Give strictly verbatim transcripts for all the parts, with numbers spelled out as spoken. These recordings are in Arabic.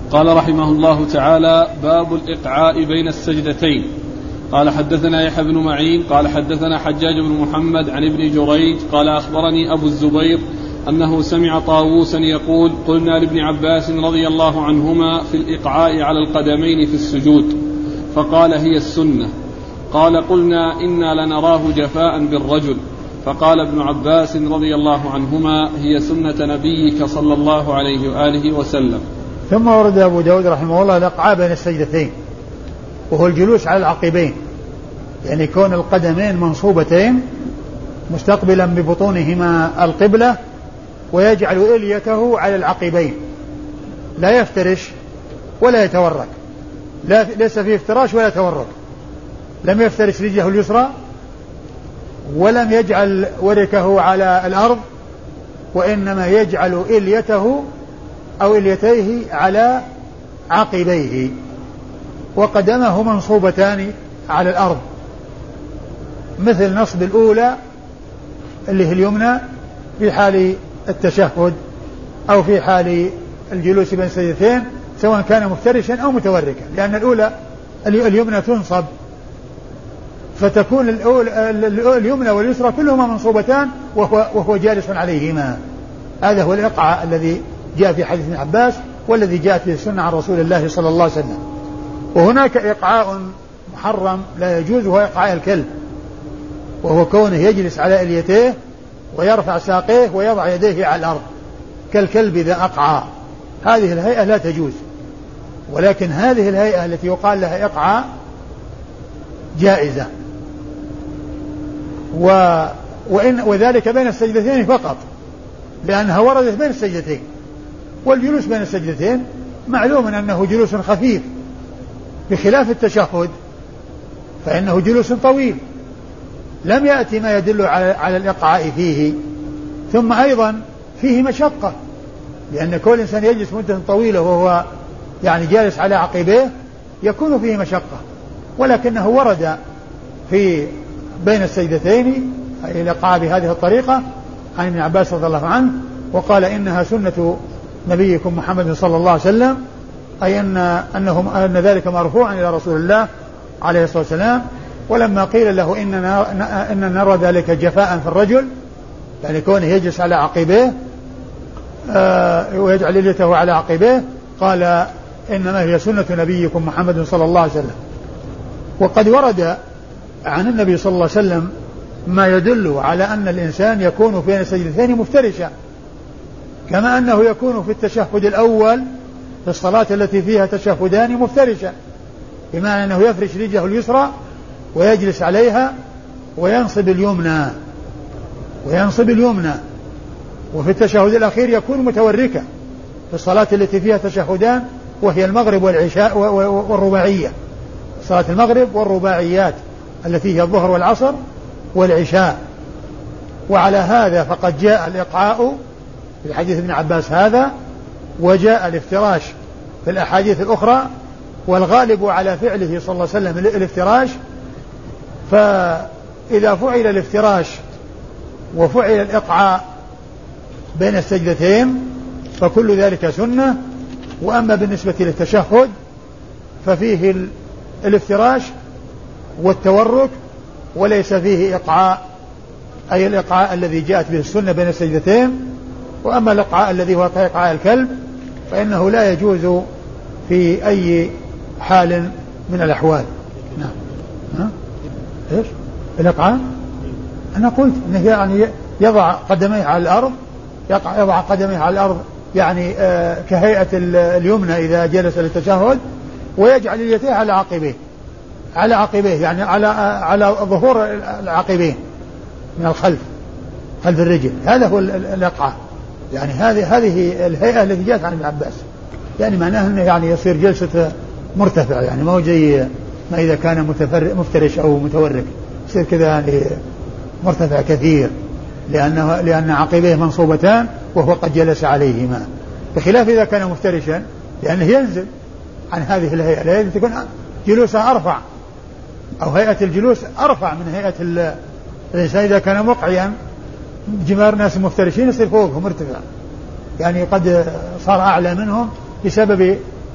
قال رحمه الله تعالى: باب الإقعاء بين السجدتين. قال حدثنا يحيى بن معين قال حدثنا حجاج بن محمد عن ابن جريج قال أخبرني أبو الزبير أنه سمع طاووسا يقول: قلنا لابن عباس رضي الله عنهما في الإقعاء على القدمين في السجود، فقال: هي السنة. قال: قلنا إنا لنراه جفاء بالرجل، فقال ابن عباس رضي الله عنهما: هي سنة نبيك صلى الله عليه وآله وسلم. ثم ورد أبو داود رحمه الله الإقعاء بين السجدتين، وهو الجلوس على العقبين، يعني كون القدمين منصوبتين مستقبلا ببطونهما القبلة، ويجعل إليته على العقبين، لا يفترش ولا يتورك، لا ليس فيه افتراش ولا تورك، لم يفترش رجله اليسرى ولم يجعل وركه على الأرض، وإنما يجعل إليته أو إليتيه على عقبيه، وقدمه منصوبتان على الأرض، مثل نصب الأولى اللي هي اليمنى في حال التشهد أو في حال الجلوس بين السجدتين، سواء كان مفترشا أو متوركا، لأن الأولى اليمنى تنصب فتكون اليمنى واليسرى كلهما منصوبتان وهو, وهو جالس عليهما. هذا هو الإقعاء الذي جاء في حديث ابن عباس والذي جاءت في السنة عن رسول الله صلى الله عليه وسلم. وهناك إقعاء محرم لا يجوز، وهو إقعاء الكلب، وهو كونه يجلس على إليتيه ويرفع ساقيه ويضع يديه على الأرض كالكلب إذا أقعى. هذه الهيئة لا تجوز، ولكن هذه الهيئة التي يقال لها إقعاء جائزة، و وإن وذلك بين السجدتين فقط، لأنها وردت بين السجدتين، والجلوس بين السجدتين معلوم أنه جلوس خفيف، بخلاف التشهد فإنه جلوس طويل، لم يأتي ما يدل على, على الإقعاء فيه. ثم أيضا فيه مشقة، لأن كل إنسان يجلس مدة طويلة وهو يعني جالس على عقبيه يكون فيه مشقة، ولكنه ورد في بين السجدتين أي الإقعاء بهذه الطريقة عن ابن عباس رضي الله عنه، وقال: إنها سنة نبيكم محمد صلى الله عليه وسلم، أي أن, أنهم أن ذلك مرفوعا إلى رسول الله عليه الصلاة والسلام. ولما قيل له إننا, إننا نرى ذلك جفاء في الرجل، يعني كونه يجلس على عقبيه آه ويجعل يده على عقبيه، قال: إنما هي سنة نبيكم محمد صلى الله عليه وسلم. وقد ورد عن النبي صلى الله عليه وسلم ما يدل على أن الإنسان يكون بين السجدتين مفترشا، كما أنه يكون في التشهد الأول في الصلاة التي فيها تشهدان مفترشا، بمعنى أنه يفرش رجله اليسرى ويجلس عليها وينصب اليمنى وينصب اليمنى وفي التشهد الأخير يكون متوركا في الصلاة التي فيها تشهدان، وهي المغرب والعشاء والرباعية، صلاة المغرب والرباعيات التي هي الظهر والعصر والعشاء. وعلى هذا فقد جاء الإقعاء في حديث ابن عباس هذا، وجاء الافتراش في الأحاديث الأخرى، والغالب على فعله صلى الله عليه وسلم الافتراش. فإذا فعل الافتراش وفعل الإقعاء بين السجدتين فكل ذلك سنة. وأما بالنسبة للتشهد ففيه الافتراش والتورك وليس فيه إقعاء، أي الإقعاء الذي جاءت به السنة بين السجدتين. وأما الإقعاء الذي هو إقعاء الكلب فإنه لا يجوز في أي حال من الأحوال. نعم. ها؟ إيش الإقعاء؟ أنا قلت أنه يعني يضع قدميه على الأرض، يضع قدميه على الأرض يعني آه كهيئة اليمنى إذا جلس للتشهد، ويجعل يديه على عقبيه على عقبيه يعني على على ظهور العقبين من الخلف، خلف الرجل. هذا هو الإقعاء، يعني هذه هذه الهيئة التي جاءت عن ابن عباس، يعني معناه أنه يعني يصير جلسة مرتفع، يعني ما هو زي ما إذا كان مفترش أو متورك، يصير كذا يعني مرتفع كثير، لأنه لأن عقبيه منصوبتان وهو قد جلس عليهما، بخلاف إذا كان مفترشا لأنه ينزل عن هذه الهيئة التي تكون جلوسها أرفع، أو هيئة الجلوس أرفع من هيئة الإنسان إذا كان مقعيا. جمار ناس مفترشين يصير فوقهم مرتفع، يعني قد صار أعلى منهم بسبب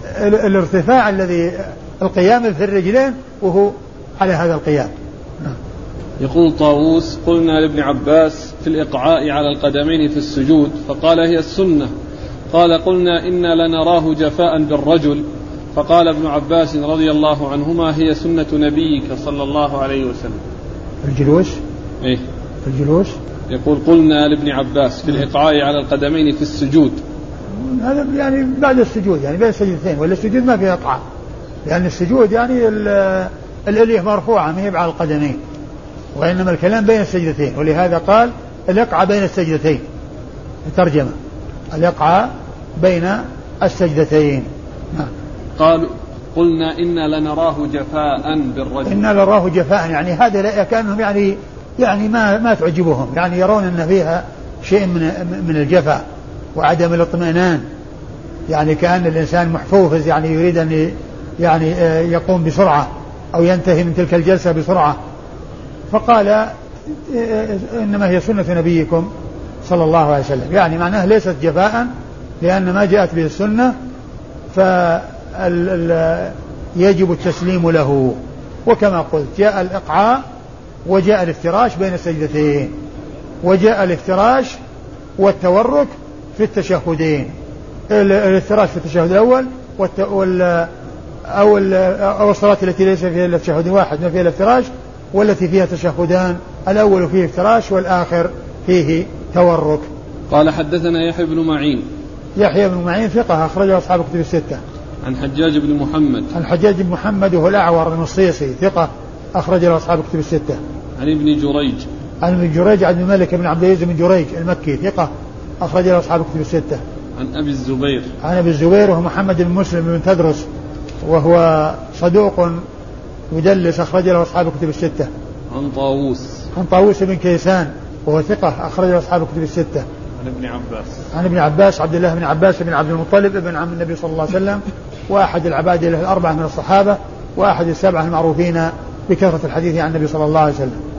الارتفاع الذي القيام في الرجلين وهو على هذا القيام. يقول طاووس: قلنا لابن عباس في الإقعاء على القدمين في السجود فقال هي السنة. قال: قلنا إنا لنراه جفاء بالرجل. فقال ابن عباس رضي الله عنهما: هي سنة نبيك صلى الله عليه وسلم. الجلوس إيه؟ الجلوس. يقول: قلنا لابن عباس في الإقعاء على القدمين في السجود. هذا يعني بعد السجود، يعني بين السجدتين، ولا السجود ما فيه إقعاء، لأن السجود يعني الإليه مرفوعة ما هي على القدمين، وإنما الكلام بين السجدتين، ولهذا قال الإقعاء بين السجدتين. الترجمة الإقعاء بين السجدتين. قالوا: قلنا إنا لنراه جفاء بالرجل. إنا لنراه جفاء، يعني هذا لا كأنهم يعني يعني ما ما تعجبهم، يعني يرون أن فيها شيء من من الجفاء وعدم الاطمئنان، يعني كأن الإنسان محفوظ، يعني يريد أن يعني يقوم بسرعة أو ينتهي من تلك الجلسة بسرعة. فقال: إنما هي سنة نبيكم صلى الله عليه وسلم، يعني معناه ليست جفاء، لأن ما جاءت به السنة فيجب التسليم له. وكما قلت جاء الإقعاء وجاء الافتراش بين السجدتين، وجاء الافتراش والتورك في التشهدين، الافتراش في التشهد الأول وال أو أو الصلاة التي ليس فيها إلا تشهد واحد ما فيها الافتراش، والتي فيها تشهدان، الأول فيه افتراش والآخر فيه تورك. قال: حدثنا يحيى بن معين. يحيى بن معين ثقة أخرجه أصحاب الكتب الستة. عن حجاج بن محمد. عن حجاج بن محمد وهو الأعور المصيصي ثقة أخرجه أصحاب الكتب الستة. عن ابن جريج. عن ابن جريج عن الملك بن عبد العزيز بن جريج المكي ثقة أخرجه أصحاب الكتب الستة. عن أبي الزبير. عن أبي الزبير وهو محمد بن مسلم بن تدرس وهو صدوق يدلس أخرجه أصحاب الكتب الستة. عن طاووس. عن طاووس بن كيسان وهو ثقة أخرجه أصحاب الكتب الستة. عن ابن عباس. عن ابن عباس عبد الله بن عباس بن عبد المطلب ابن عم النبي صلى الله عليه وسلم، وأحد العباد الأربعة من الصحابة، وأحد السبعة المعروفين بكثرة الحديث عن النبي صلى الله عليه وسلم.